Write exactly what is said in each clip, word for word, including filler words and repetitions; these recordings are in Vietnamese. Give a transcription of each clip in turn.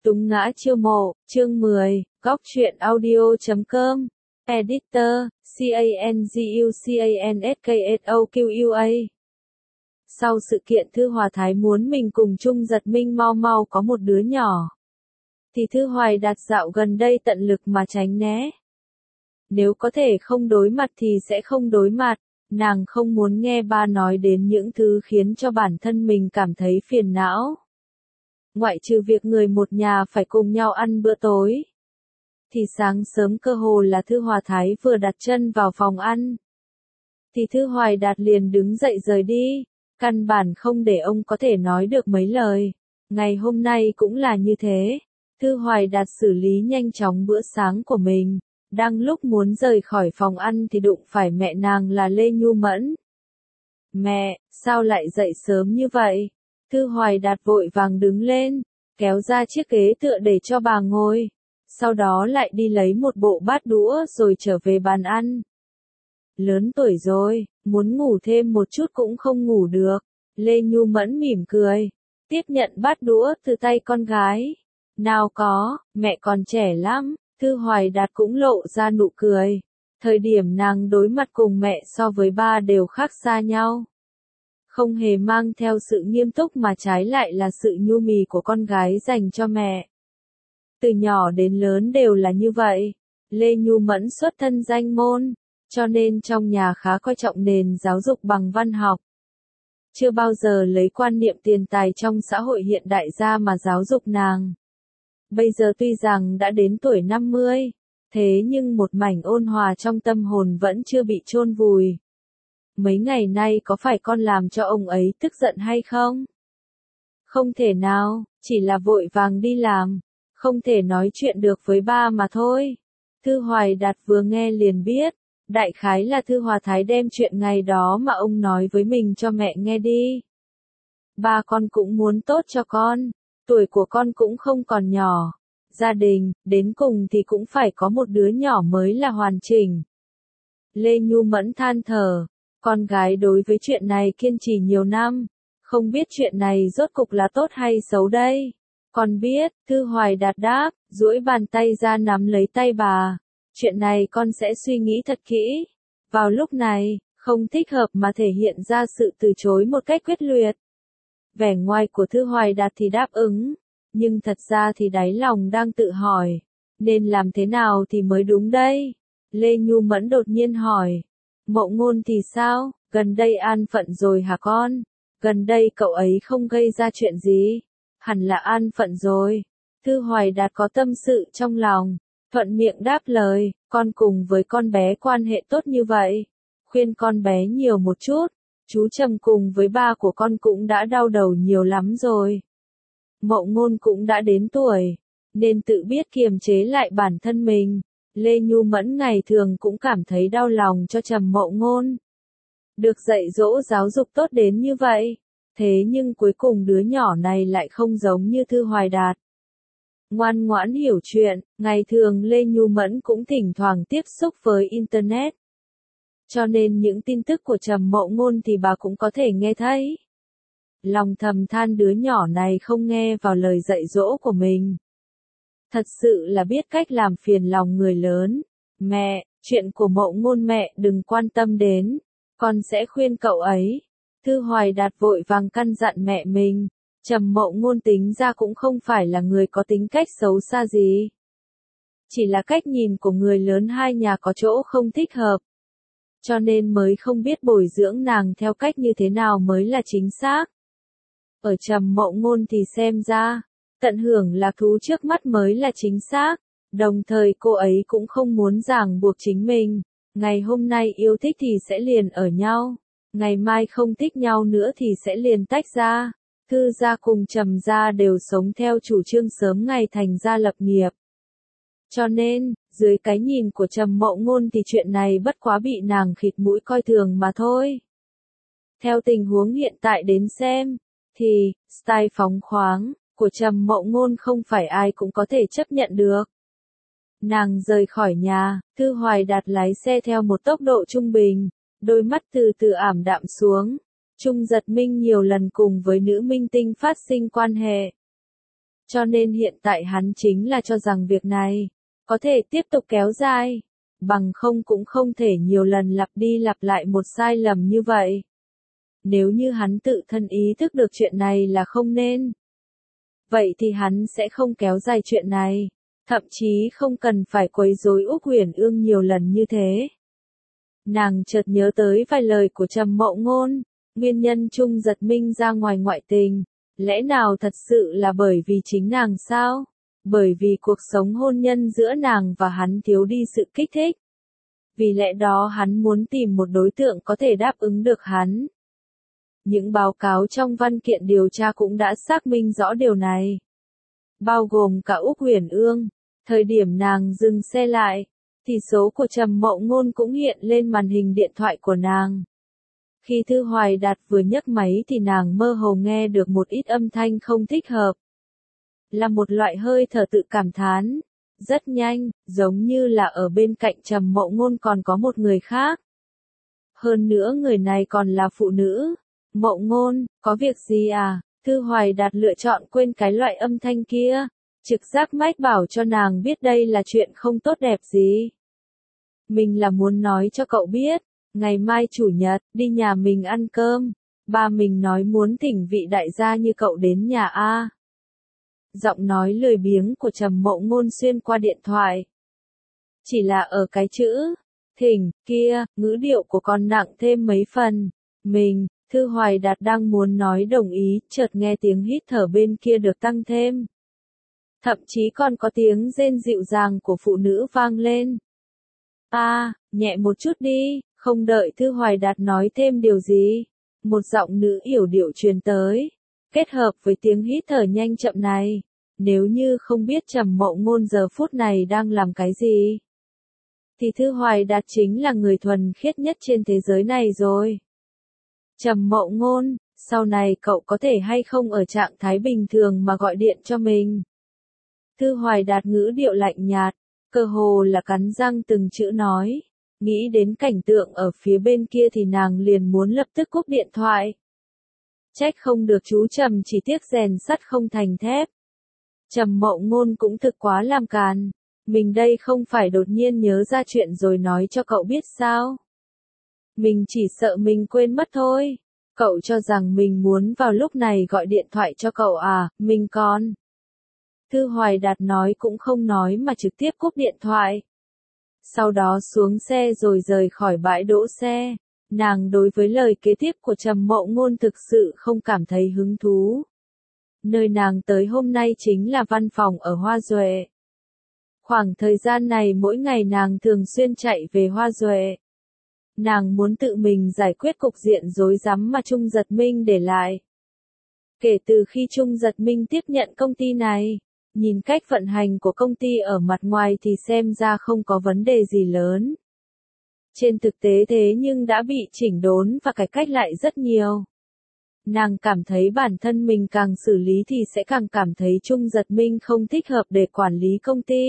Túng ngã chiêu mộ, chương mười, góc truyện audio chấm com, Editor, C A N G U C A N S K S O Q U A. Sau sự kiện Thư Hòa Thái muốn mình cùng Trung Giật Minh mau mau có một đứa nhỏ, thì Thư Hoài Đạt dạo gần đây tận lực mà tránh né. Nếu có thể không đối mặt thì sẽ không đối mặt, nàng không muốn nghe ba nói đến những thứ khiến cho bản thân mình cảm thấy phiền não. Ngoại trừ việc người một nhà phải cùng nhau ăn bữa tối, thì sáng sớm cơ hồ là Thư Hòa Thái vừa đặt chân vào phòng ăn, thì Thư Hoài Đạt liền đứng dậy rời đi, căn bản không để ông có thể nói được mấy lời. Ngày hôm nay cũng là như thế, Thư Hoài Đạt xử lý nhanh chóng bữa sáng của mình, đang lúc muốn rời khỏi phòng ăn thì đụng phải mẹ nàng là Lê Nhu Mẫn. Mẹ, sao lại dậy sớm như vậy? Thư Hoài Đạt vội vàng đứng lên, kéo ra chiếc ghế tựa để cho bà ngồi, sau đó lại đi lấy một bộ bát đũa rồi trở về bàn ăn. Lớn tuổi rồi, muốn ngủ thêm một chút cũng không ngủ được. Lê Nhu Mẫn mỉm cười, tiếp nhận bát đũa từ tay con gái. Nào có, mẹ còn trẻ lắm. Thư Hoài Đạt cũng lộ ra nụ cười. Thời điểm nàng đối mặt cùng mẹ so với ba đều khác xa nhau. Không hề mang theo sự nghiêm túc mà trái lại là sự nhu mì của con gái dành cho mẹ. Từ nhỏ đến lớn đều là như vậy. Lê Nhu Mẫn xuất thân danh môn, cho nên trong nhà khá coi trọng nền giáo dục bằng văn học. Chưa bao giờ lấy quan niệm tiền tài trong xã hội hiện đại ra mà giáo dục nàng. Bây giờ tuy rằng đã đến tuổi năm mươi, thế nhưng một mảnh ôn hòa trong tâm hồn vẫn chưa bị chôn vùi. Mấy ngày nay có phải con làm cho ông ấy tức giận hay không? Không thể nào, chỉ là vội vàng đi làm, không thể nói chuyện được với ba mà thôi. Thư Hoài Đạt vừa nghe liền biết, đại khái là Thư Hòa Thái đem chuyện ngày đó mà ông nói với mình cho mẹ nghe đi. Ba con cũng muốn tốt cho con, tuổi của con cũng không còn nhỏ, gia đình, đến cùng thì cũng phải có một đứa nhỏ mới là hoàn chỉnh. Lê Nhu Mẫn than thở, con gái đối với chuyện này kiên trì nhiều năm, không biết chuyện này rốt cục là tốt hay xấu đây. Con biết, Thư Hoài Đạt đáp, duỗi bàn tay ra nắm lấy tay bà. Chuyện này con sẽ suy nghĩ thật kỹ. Vào lúc này, không thích hợp mà thể hiện ra sự từ chối một cách quyết liệt. Vẻ ngoài của Thư Hoài Đạt thì đáp ứng, nhưng thật ra thì đáy lòng đang tự hỏi, nên làm thế nào thì mới đúng đây? Lê Nhu Mẫn đột nhiên hỏi, Mậu Ngôn thì sao, gần đây an phận rồi hả con? Gần đây cậu ấy không gây ra chuyện gì? Hẳn là an phận rồi. Thư Hoài Đạt có tâm sự trong lòng, thuận miệng đáp lời, con cùng với con bé quan hệ tốt như vậy, khuyên con bé nhiều một chút, chú Trầm cùng với ba của con cũng đã đau đầu nhiều lắm rồi. Mậu Ngôn cũng đã đến tuổi, nên tự biết kiềm chế lại bản thân mình. Lê Nhu Mẫn ngày thường cũng cảm thấy đau lòng cho Trầm Mậu Ngôn. Được dạy dỗ giáo dục tốt đến như vậy, thế nhưng cuối cùng đứa nhỏ này lại không giống như Thư Hoài Đạt. Ngoan ngoãn hiểu chuyện, ngày thường Lê Nhu Mẫn cũng thỉnh thoảng tiếp xúc với Internet. Cho nên những tin tức của Trầm Mậu Ngôn thì bà cũng có thể nghe thấy. Lòng thầm than đứa nhỏ này không nghe vào lời dạy dỗ của mình. Thật sự là biết cách làm phiền lòng người lớn. Mẹ, chuyện của Mậu Ngôn mẹ đừng quan tâm đến, con sẽ khuyên cậu ấy. Thư Hoài Đạt vội vàng căn dặn mẹ mình. Trầm Mậu Ngôn tính ra cũng không phải là người có tính cách xấu xa gì. Chỉ là cách nhìn của người lớn hai nhà có chỗ không thích hợp. Cho nên mới không biết bồi dưỡng nàng theo cách như thế nào mới là chính xác. Ở Trầm Mậu Ngôn thì xem ra, tận hưởng lạc thú trước mắt mới là chính xác. Đồng thời cô ấy cũng không muốn ràng buộc chính mình. Ngày hôm nay yêu thích thì sẽ liền ở nhau. Ngày mai không thích nhau nữa thì sẽ liền tách ra. Thư gia cùng Trầm gia đều sống theo chủ trương sớm ngày thành gia lập nghiệp. Cho nên, dưới cái nhìn của Trầm Mậu Ngôn thì chuyện này bất quá bị nàng khịt mũi coi thường mà thôi. Theo tình huống hiện tại đến xem, thì, style phóng khoáng của Trầm Mậu Ngôn không phải ai cũng có thể chấp nhận được. Nàng rời khỏi nhà, Thư Hoài Đạt lái xe theo một tốc độ trung bình, đôi mắt từ từ ảm đạm xuống. Trung Giật Minh nhiều lần cùng với nữ minh tinh phát sinh quan hệ. Cho nên hiện tại hắn chính là cho rằng việc này có thể tiếp tục kéo dài, bằng không cũng không thể nhiều lần lặp đi lặp lại một sai lầm như vậy. Nếu như hắn tự thân ý thức được chuyện này là không nên, vậy thì hắn sẽ không kéo dài chuyện này, thậm chí không cần phải quấy rối Úc Huyền Ương nhiều lần như thế. Nàng chợt nhớ tới vài lời của Trầm Mậu Ngôn, nguyên nhân Trung Giật Minh ra ngoài ngoại tình, lẽ nào thật sự là bởi vì chính nàng sao? Bởi vì cuộc sống hôn nhân giữa nàng và hắn thiếu đi sự kích thích. Vì lẽ đó hắn muốn tìm một đối tượng có thể đáp ứng được hắn. Những báo cáo trong văn kiện điều tra cũng đã xác minh rõ điều này. Bao gồm cả Úc Huyền Ương, thời điểm nàng dừng xe lại, thì số của Trầm Mậu Ngôn cũng hiện lên màn hình điện thoại của nàng. Khi Thư Hoài Đạt vừa nhấc máy thì nàng mơ hồ nghe được một ít âm thanh không thích hợp. Là một loại hơi thở tự cảm thán. Rất nhanh, giống như là ở bên cạnh Trầm Mậu Ngôn còn có một người khác. Hơn nữa người này còn là phụ nữ. Mậu Ngôn, có việc gì à? Thư Hoài Đạt lựa chọn quên cái loại âm thanh kia. Trực giác mách bảo cho nàng biết đây là chuyện không tốt đẹp gì. Mình là muốn nói cho cậu biết, ngày mai chủ nhật, đi nhà mình ăn cơm. Ba mình nói muốn thỉnh vị đại gia như cậu đến nhà A. Giọng nói lười biếng của Trầm Mậu Ngôn xuyên qua điện thoại. Chỉ là ở cái chữ thỉnh kia, ngữ điệu của con nặng thêm mấy phần. Mình, Thư Hoài Đạt đang muốn nói đồng ý, chợt nghe tiếng hít thở bên kia được tăng thêm. Thậm chí còn có tiếng rên dịu dàng của phụ nữ vang lên. A, à, nhẹ một chút đi, không đợi Thư Hoài Đạt nói thêm điều gì. Một giọng nữ yểu điệu truyền tới. Kết hợp với tiếng hít thở nhanh chậm này, nếu như không biết Trầm Mậu Ngôn giờ phút này đang làm cái gì, thì Thư Hoài Đạt chính là người thuần khiết nhất trên thế giới này rồi. Trầm Mậu Ngôn, sau này cậu có thể hay không ở trạng thái bình thường mà gọi điện cho mình? Thư Hoài Đạt ngữ điệu lạnh nhạt, cơ hồ là cắn răng từng chữ nói, nghĩ đến cảnh tượng ở phía bên kia thì nàng liền muốn lập tức cúp điện thoại. Trách không được chú Trầm chỉ tiếc rèn sắt không thành thép. Trầm Mậu Ngôn cũng thực quá làm càn. Mình đây không phải đột nhiên nhớ ra chuyện rồi nói cho cậu biết sao. Mình chỉ sợ mình quên mất thôi. Cậu cho rằng mình muốn vào lúc này gọi điện thoại cho cậu à, mình còn. Thư Hoài Đạt nói cũng không nói mà trực tiếp cúp điện thoại. Sau đó xuống xe rồi rời khỏi bãi đỗ xe. Nàng đối với lời kế tiếp của Trầm Mậu Ngôn thực sự không cảm thấy hứng thú. Nơi nàng tới hôm nay chính là văn phòng ở Hoa Duệ. Khoảng thời gian này mỗi ngày nàng thường xuyên chạy về Hoa Duệ. Nàng muốn tự mình giải quyết cục diện rối rắm mà Trung Giật Minh để lại. Kể từ khi Trung Giật Minh tiếp nhận công ty này, nhìn cách vận hành của công ty ở mặt ngoài thì xem ra không có vấn đề gì lớn. Trên thực tế thế nhưng đã bị chỉnh đốn và cải cách lại rất nhiều. Nàng cảm thấy bản thân mình càng xử lý thì sẽ càng cảm thấy Trung Giật Minh không thích hợp để quản lý công ty.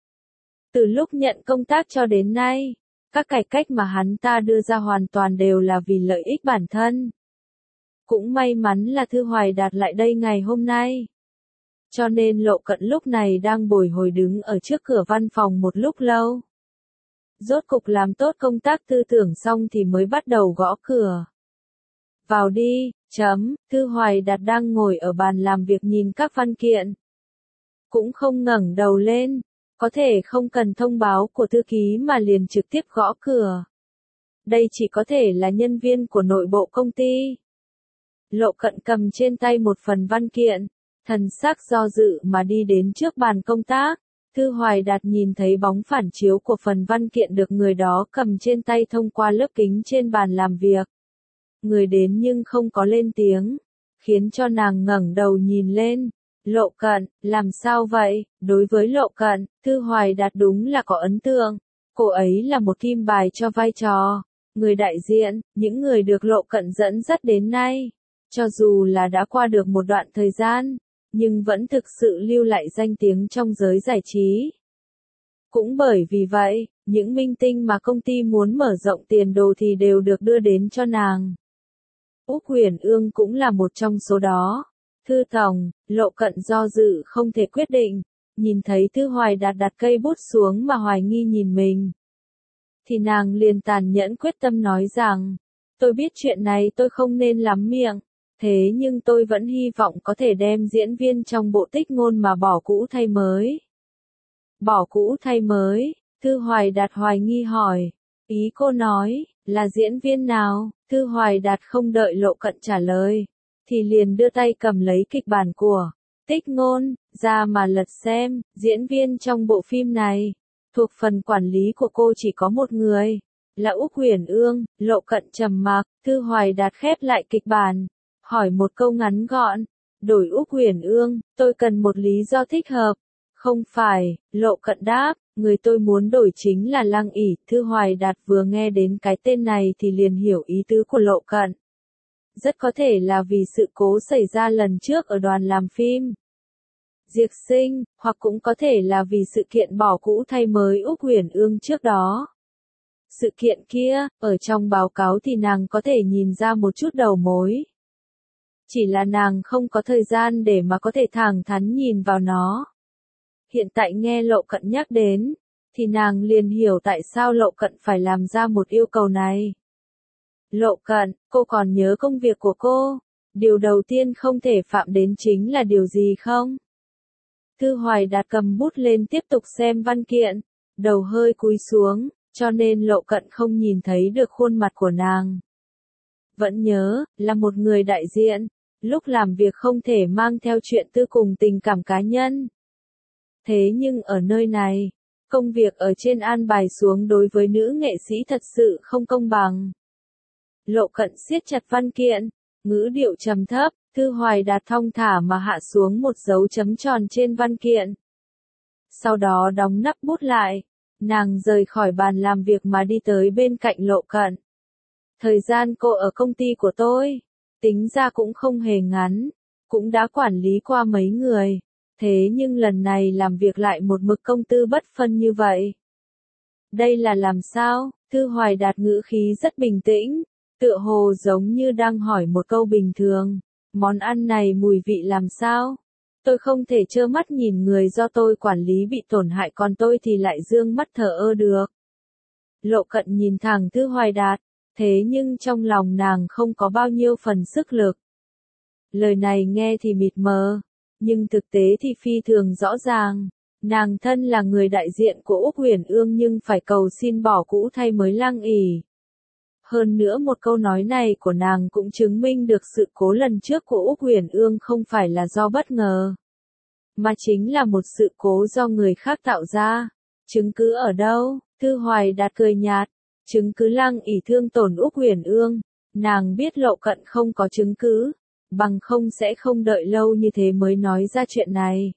Từ lúc nhận công tác cho đến nay, các cải cách mà hắn ta đưa ra hoàn toàn đều là vì lợi ích bản thân. Cũng may mắn là Thư Hoài Đạt lại đây ngày hôm nay. Cho nên Lộ Cận lúc này đang bồi hồi đứng ở trước cửa văn phòng một lúc lâu. Rốt cục làm tốt công tác tư tưởng xong thì mới bắt đầu gõ cửa. Vào đi, chấm, Thư Hoài Đạt đang ngồi ở bàn làm việc nhìn các văn kiện. Cũng không ngẩng đầu lên, có thể không cần thông báo của thư ký mà liền trực tiếp gõ cửa. Đây chỉ có thể là nhân viên của nội bộ công ty. Lộ Cận cầm trên tay một phần văn kiện, thần sắc do dự mà đi đến trước bàn công tác. Thư Hoài Đạt nhìn thấy bóng phản chiếu của phần văn kiện được người đó cầm trên tay thông qua lớp kính trên bàn làm việc. Người đến nhưng không có lên tiếng, khiến cho nàng ngẩng đầu nhìn lên. Lộ Cận, làm sao vậy? Đối với Lộ Cận, Thư Hoài Đạt đúng là có ấn tượng. Cô ấy là một kim bài cho vai trò. Người đại diện, những người được Lộ Cận dẫn dắt đến nay. Cho dù là đã qua được một đoạn thời gian, nhưng vẫn thực sự lưu lại danh tiếng trong giới giải trí. Cũng bởi vì vậy, những minh tinh mà công ty muốn mở rộng tiền đồ thì đều được đưa đến cho nàng. Úc Huyền Ương cũng là một trong số đó. Thư tổng, Lộ Cận do dự không thể quyết định, nhìn thấy Thư Hoài Đạt đặt cây bút xuống mà hoài nghi nhìn mình. Thì nàng liền tàn nhẫn quyết tâm nói rằng, tôi biết chuyện này tôi không nên lắm miệng, thế nhưng tôi vẫn hy vọng có thể đem diễn viên trong bộ Tích Ngôn mà bỏ cũ thay mới. Bỏ cũ thay mới, Thư Hoài Đạt hoài nghi hỏi, ý cô nói, là diễn viên nào? Thư Hoài Đạt không đợi Lộ Cận trả lời, thì liền đưa tay cầm lấy kịch bản của Tích Ngôn, ra mà lật xem, diễn viên trong bộ phim này, thuộc phần quản lý của cô chỉ có một người, là Úc Huyền Ương. Lộ Cận trầm mặc, Thư Hoài Đạt khép lại kịch bản, hỏi một câu ngắn gọn, đổi Úc Huyền Ương, tôi cần một lý do thích hợp. Không phải, Lộ Cận đáp, người tôi muốn đổi chính là Lăng ỷ. Thư Hoài Đạt vừa nghe đến cái tên này thì liền hiểu ý tứ của Lộ Cận. Rất có thể là vì sự cố xảy ra lần trước ở đoàn làm phim Diệp Sinh, hoặc cũng có thể là vì sự kiện bỏ cũ thay mới Úc Huyền Ương trước đó. Sự kiện kia, ở trong báo cáo thì nàng có thể nhìn ra một chút đầu mối. Chỉ là nàng không có thời gian để mà có thể thẳng thắn nhìn vào nó. Hiện tại nghe Lộ Cận nhắc đến, thì nàng liền hiểu tại sao Lộ Cận phải làm ra một yêu cầu này. Lộ Cận, cô còn nhớ công việc của cô? Điều đầu tiên không thể phạm đến chính là điều gì không? Thư Hoài Đạt cầm bút lên tiếp tục xem văn kiện, đầu hơi cúi xuống, cho nên Lộ Cận không nhìn thấy được khuôn mặt của nàng. Vẫn nhớ, là một người đại diện, lúc làm việc không thể mang theo chuyện tư cùng tình cảm cá nhân. Thế nhưng ở nơi này, công việc ở trên an bài xuống đối với nữ nghệ sĩ thật sự không công bằng. Lộ Cận siết chặt văn kiện, ngữ điệu trầm thấp, Thư Hoài Đạt thong thả mà hạ xuống một dấu chấm tròn trên văn kiện. Sau đó đóng nắp bút lại, nàng rời khỏi bàn làm việc mà đi tới bên cạnh Lộ Cận. Thời gian cô ở công ty của tôi, tính ra cũng không hề ngắn, cũng đã quản lý qua mấy người, thế nhưng lần này làm việc lại một mực công tư bất phân như vậy. Đây là làm sao? Thư Hoài Đạt ngữ khí rất bình tĩnh, tựa hồ giống như đang hỏi một câu bình thường. Món ăn này mùi vị làm sao? Tôi không thể trơ mắt nhìn người do tôi quản lý bị tổn hại còn tôi thì lại dương mắt thờ ơ được. Lộ Cận nhìn thẳng Thư Hoài Đạt, thế nhưng trong lòng nàng không có bao nhiêu phần sức lực. Lời này nghe thì mịt mờ, nhưng thực tế thì phi thường rõ ràng. Nàng thân là người đại diện của Úc Huyền Ương nhưng phải cầu xin bỏ cũ thay mới Lăng ỷ. Hơn nữa một câu nói này của nàng cũng chứng minh được sự cố lần trước của Úc Huyền Ương không phải là do bất ngờ, mà chính là một sự cố do người khác tạo ra. Chứng cứ ở đâu? Thư Hoài Đạt cười nhạt, chứng cứ Lăng ỷ thương tổn Úc Huyền Ương. Nàng biết Lộ Cận không có chứng cứ, bằng không sẽ không đợi lâu như thế mới nói ra chuyện này.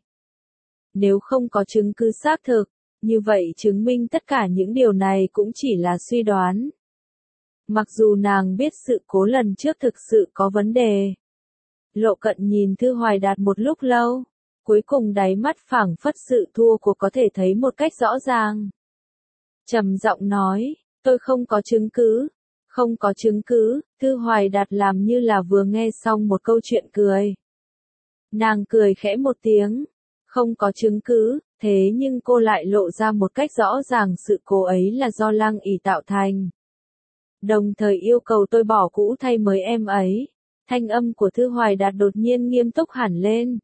Nếu không có chứng cứ xác thực, như vậy chứng minh tất cả những điều này cũng chỉ là suy đoán. Mặc dù nàng biết sự cố lần trước thực sự có vấn đề. Lộ Cận nhìn Thư Hoài Đạt một lúc lâu, cuối cùng đáy mắt phảng phất sự thua cuộc có thể thấy một cách rõ ràng. Trầm giọng nói, tôi không có chứng cứ, không có chứng cứ. Thư Hoài Đạt làm như là vừa nghe xong một câu chuyện cười. Nàng cười khẽ một tiếng, không có chứng cứ, thế nhưng cô lại lộ ra một cách rõ ràng sự cố ấy là do Lăng ỷ tạo thành. Đồng thời yêu cầu tôi bỏ cũ thay mới em ấy. Thanh âm của Thư Hoài Đạt đột nhiên nghiêm túc hẳn lên.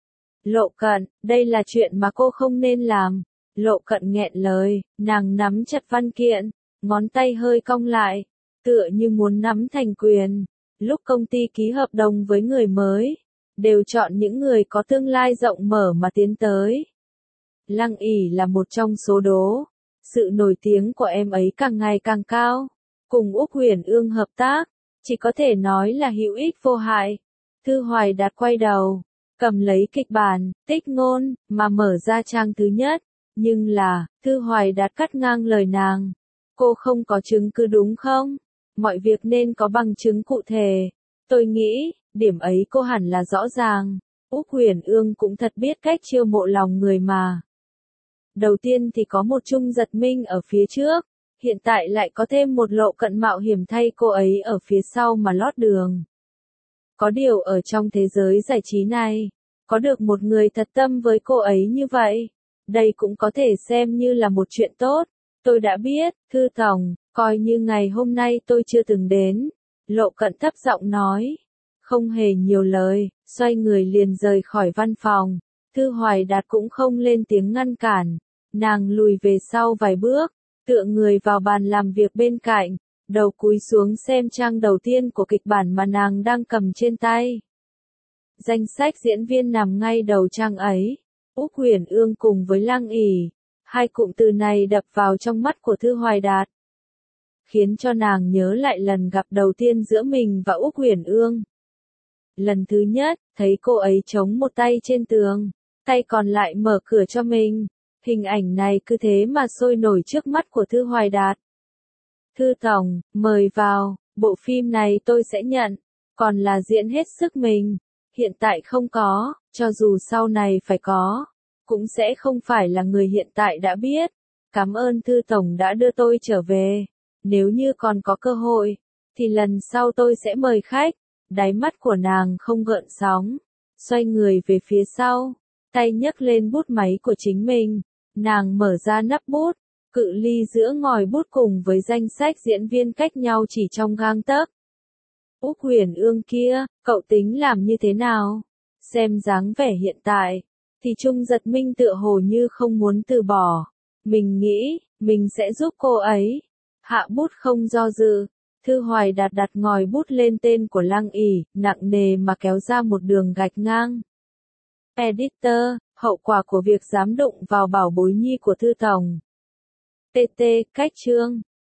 Lộ Cận, đây là chuyện mà cô không nên làm. Lộ Cận nghẹn lời, nàng nắm chặt văn kiện, ngón tay hơi cong lại, tựa như muốn nắm thành quyền. Lúc công ty ký hợp đồng với người mới, đều chọn những người có tương lai rộng mở mà tiến tới. Lăng ỷ là một trong số đó. Sự nổi tiếng của em ấy càng ngày càng cao. Cùng Úc Huyền Ương hợp tác, chỉ có thể nói là hữu ích vô hại. Thư Hoài Đạt quay đầu, cầm lấy kịch bản, Tích Ngôn, mà mở ra trang thứ nhất. Nhưng là, Thư Hoài Đạt cắt ngang lời nàng. Cô không có chứng cứ đúng không? Mọi việc nên có bằng chứng cụ thể. Tôi nghĩ, điểm ấy cô hẳn là rõ ràng. Úc Huyền Ương cũng thật biết cách chiêu mộ lòng người mà. Đầu tiên thì có một Trung Giật Minh ở phía trước. Hiện tại lại có thêm một Lộ Cận mạo hiểm thay cô ấy ở phía sau mà lót đường. Có điều ở trong thế giới giải trí này, có được một người thật tâm với cô ấy như vậy, đây cũng có thể xem như là một chuyện tốt. Tôi đã biết, Thư Tổng, coi như ngày hôm nay tôi chưa từng đến. Lộ Cận thấp giọng nói, không hề nhiều lời, xoay người liền rời khỏi văn phòng. Thư Hoài Đạt cũng không lên tiếng ngăn cản, nàng lùi về sau vài bước, tựa người vào bàn làm việc bên cạnh, đầu cúi xuống xem trang đầu tiên của kịch bản mà nàng đang cầm trên tay. Danh sách diễn viên nằm ngay đầu trang ấy, Úc Huyền Ương cùng với Lăng ỉ, hai cụm từ này đập vào trong mắt của Thư Hoài Đạt, khiến cho nàng nhớ lại lần gặp đầu tiên giữa mình và Úc Huyền Ương. Lần thứ nhất, thấy cô ấy chống một tay trên tường, tay còn lại mở cửa cho mình. Hình ảnh này cứ thế mà sôi nổi trước mắt của Thư Hoài Đạt. Thư Tổng, mời vào, bộ phim này tôi sẽ nhận, còn là diễn hết sức mình. Hiện tại không có, cho dù sau này phải có, cũng sẽ không phải là người hiện tại đã biết. Cảm ơn Thư Tổng đã đưa tôi trở về. Nếu như còn có cơ hội, thì lần sau tôi sẽ mời khách. Đáy mắt của nàng không gợn sóng, xoay người về phía sau, tay nhấc lên bút máy của chính mình. Nàng mở ra nắp bút, cự ly giữa ngòi bút cùng với danh sách diễn viên cách nhau chỉ trong gang tấc. Úc Huyền Ương kia, cậu tính làm như thế nào? Xem dáng vẻ hiện tại, thì Trung Giật Minh tựa hồ như không muốn từ bỏ. Mình nghĩ, mình sẽ giúp cô ấy. Hạ bút không do dự, Thư Hoài Đạt đặt ngòi bút lên tên của Lăng ỉ, nặng nề mà kéo ra một đường gạch ngang. Editor, hậu quả của việc dám đụng vào bảo bối nhi của Thư Tổng. tê tê, cách chương.